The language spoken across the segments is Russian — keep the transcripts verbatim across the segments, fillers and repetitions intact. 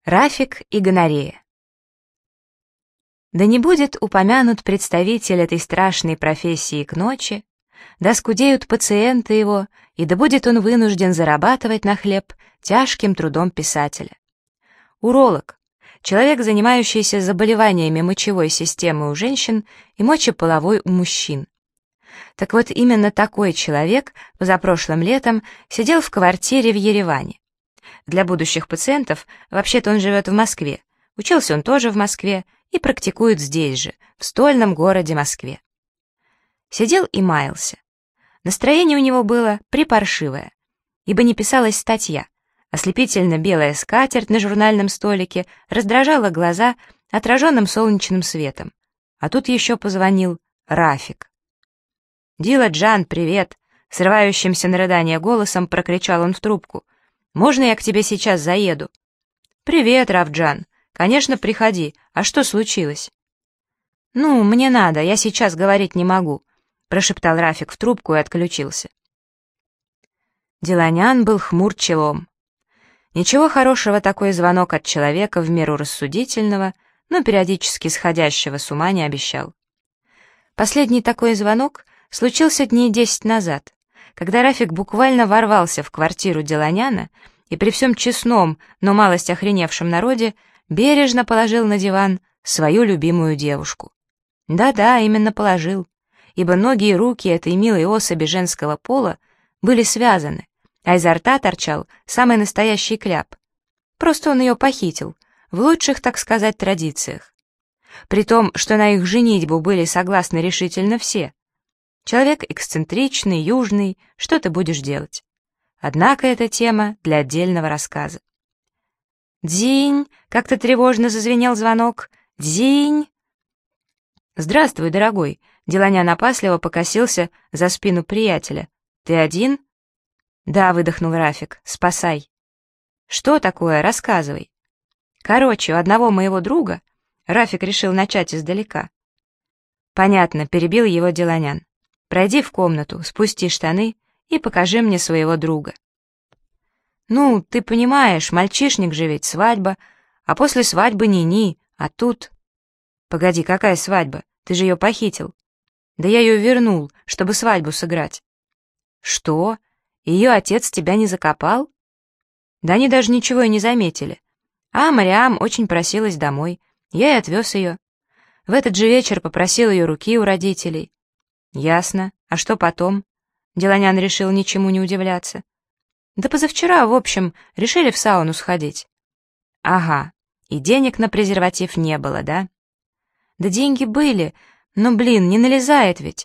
Рафик и гонорея. Да не будет упомянут представитель этой страшной профессии к ночи, да скудеют пациенты его, и да будет он вынужден зарабатывать на хлеб тяжким трудом писателя. Уролог — человек, занимающийся заболеваниями мочевой системы у женщин и мочеполовой у мужчин. Так вот, именно такой человек позапрошлым летом сидел в квартире в Ереване. Для будущих пациентов, вообще-то он живет в Москве, учился он тоже в Москве и практикует здесь же, в стольном городе Москве. Сидел и маялся. Настроение у него было припаршивое, ибо не писалась статья. Ослепительно белая скатерть на журнальном столике раздражала глаза отраженным солнечным светом. А тут еще позвонил Рафик. «Дила Джан, привет!» — срывающимся на рыдание голосом прокричал он в трубку. «Можно я к тебе сейчас заеду?» «Привет, Рафджан. Конечно, приходи. А что случилось?» «Ну, мне надо, я сейчас говорить не могу», — прошептал Рафик в трубку и отключился. Деланян был хмур челом. Ничего хорошего такой звонок от человека в меру рассудительного, но периодически сходящего с ума не обещал. Последний такой звонок случился дней десять назад, когда Рафик буквально ворвался в квартиру Деланяна и при всем честном, но малость охреневшем народе бережно положил на диван свою любимую девушку. Да-да, именно положил, ибо ноги и руки этой милой особи женского пола были связаны, а изо рта торчал самый настоящий кляп. Просто он ее похитил, в лучших, так сказать, традициях. При том, что на их женитьбу были согласны решительно все. Человек эксцентричный, южный, что ты будешь делать? Однако эта тема для отдельного рассказа. «Дзинь!» — как-то тревожно зазвенел звонок. «Дзинь!» «Здравствуй, дорогой!» — Деланян опасливо покосился за спину приятеля. «Ты один?» «Да», — выдохнул Рафик, — «спасай». «Что такое? Рассказывай». «Короче, у одного моего друга...» Рафик решил начать издалека. «Понятно», — перебил его Деланян. «Пройди в комнату, спусти штаны и покажи мне своего друга». «Ну, ты понимаешь, мальчишник же ведь, свадьба, а после свадьбы ни-ни, а тут...» «Погоди, какая свадьба? Ты же ее похитил». «Да я ее вернул, чтобы свадьбу сыграть». «Что? Ее отец тебя не закопал?» «Да они даже ничего и не заметили. А Мариам очень просилась домой, я и отвез ее. В этот же вечер попросил ее руки у родителей». «Ясно. А что потом?» Деланян решил ничему не удивляться. «Да позавчера, в общем, решили в сауну сходить». «Ага. И денег на презерватив не было, да?» «Да деньги были, но, блин, не налезает ведь».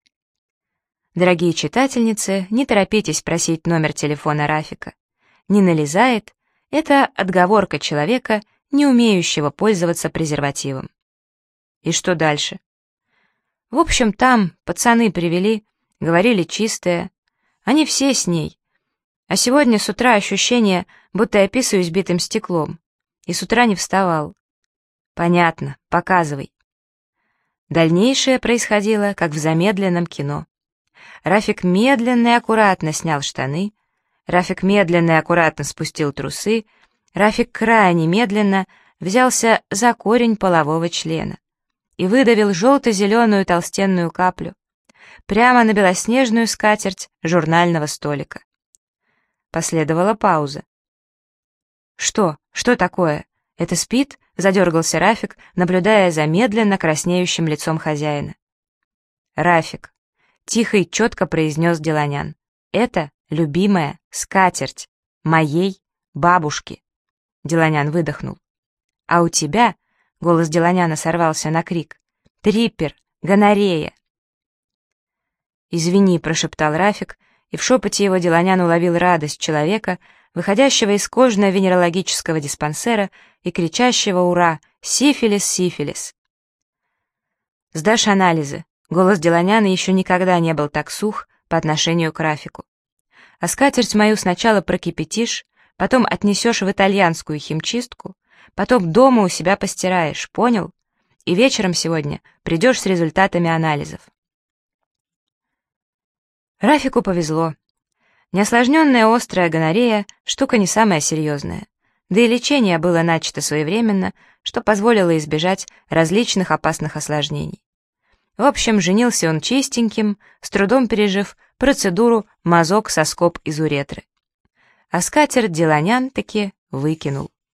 Дорогие читательницы, не торопитесь просить номер телефона Рафика. «Не налезает» — это отговорка человека, не умеющего пользоваться презервативом. И что дальше? В общем, там пацаны привели, говорили чистое. Они все с ней. А сегодня с утра ощущение, будто я писаюсь битым стеклом. И с утра не вставал. Понятно, показывай. Дальнейшее происходило, как в замедленном кино. Рафик медленно и аккуратно снял штаны, Рафик медленно и аккуратно спустил трусы, Рафик крайне медленно взялся за корень полового члена и выдавил желто-зеленую толстенную каплю прямо на белоснежную скатерть журнального столика. Последовала пауза. «Что? Что такое? Это спит?» — задергался Рафик, наблюдая за медленно краснеющим лицом хозяина. «Рафик», — тихо и четко произнес Деланян, — «это любимая скатерть моей бабушки». Деланян выдохнул. «А у тебя...» — голос Деланяна сорвался на крик. «Триппер, гонорея». «Извини», — прошептал Рафик, и в шепоте его Деланян уловил радость человека, выходящего из кожно-венерологического диспансера и кричащего «Ура! Сифилис, сифилис!». «Сдашь анализы». Голос Деланяна еще никогда не был так сух по отношению к Рафику. «А скатерть мою сначала прокипятишь, потом отнесешь в итальянскую химчистку, потом дома у себя постираешь, понял? И вечером сегодня придешь с результатами анализов». Рафику повезло. Неосложненная острая гонорея — штука не самая серьезная. Да и лечение было начато своевременно, что позволило избежать различных опасных осложнений. В общем, женился он чистеньким, с трудом пережив процедуру мазок-соскоб из уретры. А скатерть Деланян таки выкинул.